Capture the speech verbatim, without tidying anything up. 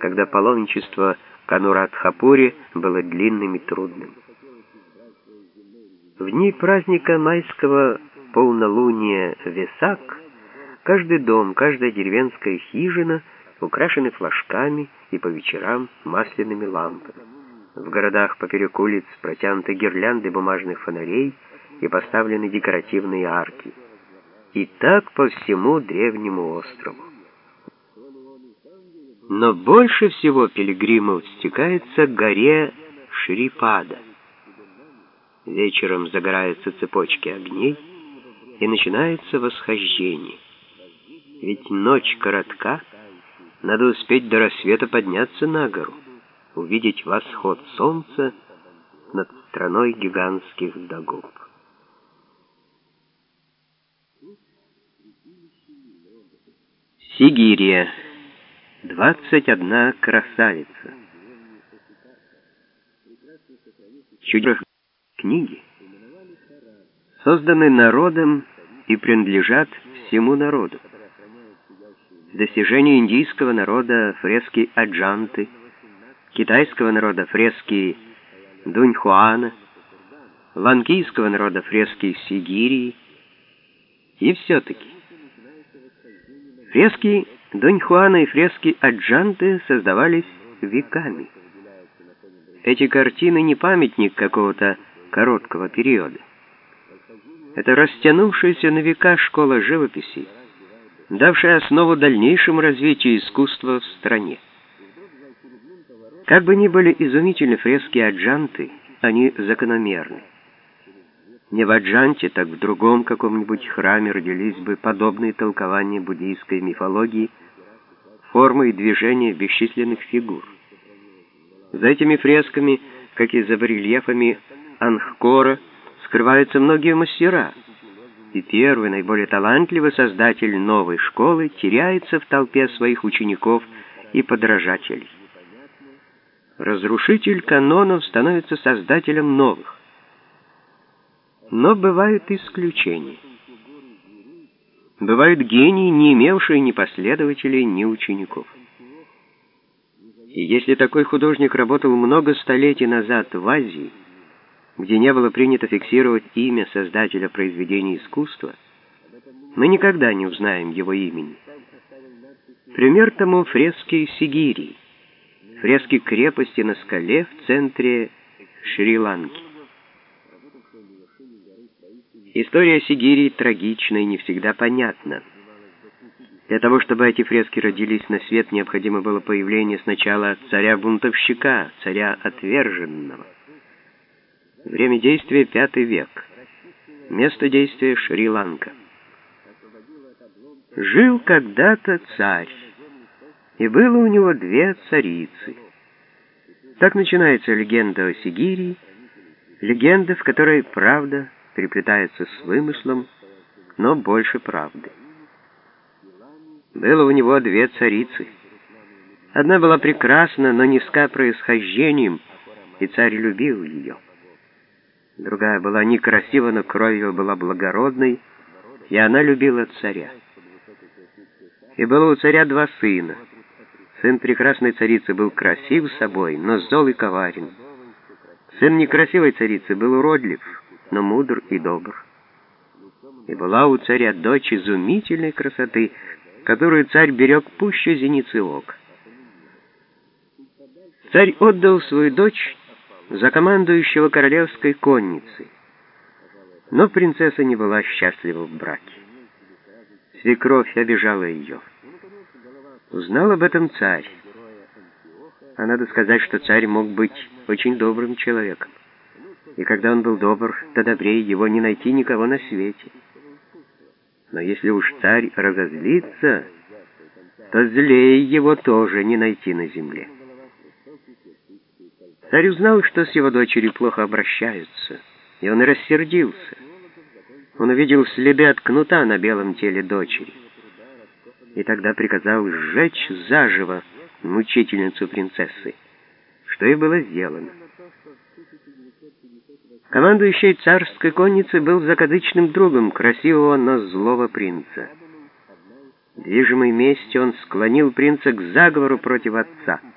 когда паломничество к Анурадхапуре было длинным и трудным. В дни праздника майского полнолуния Весак каждый дом, каждая деревенская хижина украшены флажками и по вечерам масляными лампами. В городах поперек улиц протянуты гирлянды бумажных фонарей и поставлены декоративные арки. И так по всему древнему острову. Но больше всего пилигримов стекается к горе Шрипада. Вечером загораются цепочки огней, и начинается восхождение. Ведь ночь коротка, надо успеть до рассвета подняться на гору, увидеть восход солнца над страной гигантских дагуб. Сигирия. Двадцать одна красавица. Чудесные книги созданы народом и принадлежат всему народу. Достижения индийского народа фрески Аджанты, китайского народа фрески Дуньхуана, ланкийского народа фрески Сигирии. И все-таки фрески Дуньхуана и фрески Аджанты создавались веками. Эти картины не памятник какого-то короткого периода. Это растянувшаяся на века школа живописи, давшая основу дальнейшему развитию искусства в стране. Как бы ни были изумительны фрески Аджанты, они закономерны. Не в Аджанте, так в другом каком-нибудь храме родились бы подобные толкования буддийской мифологии, формы и движения бесчисленных фигур. За этими фресками, как и за барельефами Ангкора, скрываются многие мастера, и первый, наиболее талантливый создатель новой школы теряется в толпе своих учеников и подражателей. Разрушитель канонов становится создателем новых. Но бывают исключения. Бывают гении, не имевшие ни последователей, ни учеников. И если такой художник работал много столетий назад в Азии, где не было принято фиксировать имя создателя произведения искусства, мы никогда не узнаем его имени. Пример тому фрески Сигирии, фрески крепости на скале в центре Шри-Ланки. История Сигирии трагична и не всегда понятна. Для того, чтобы эти фрески родились на свет, необходимо было появление сначала царя-бунтовщика, царя отверженного. Время действия пятый век. Место действия Шри-Ланка. Жил когда-то царь, и было у него две царицы. Так начинается легенда о Сигирии, легенда, в которой правда переплетается с вымыслом, но больше правды. Было у него две царицы. Одна была прекрасна, но низка происхождением, и царь любил ее. Другая была некрасива, но кровью была благородной, и она любила царя. И было у царя два сына. Сын прекрасной царицы был красив собой, но зол и коварен. Сын некрасивой царицы был уродлив, но мудр и добр. И была у царя дочь изумительной красоты, которую царь берег пуще зеницы ока. Царь отдал свою дочь за командующего королевской конницей, но принцесса не была счастлива в браке. Свекровь обижала ее. Узнал об этом царь. А надо сказать, что царь мог быть очень добрым человеком. И когда он был добр, то добрее его не найти никого на свете. Но если уж царь разозлится, то злее его тоже не найти на земле. Царь узнал, что с его дочерью плохо обращаются, и он рассердился. Он увидел следы от кнута на белом теле дочери, и тогда приказал сжечь заживо мучительницу принцессы, что и было сделано. Командующий царской конницей был закадычным другом красивого, но злого принца. Движимый местью, он склонил принца к заговору против отца.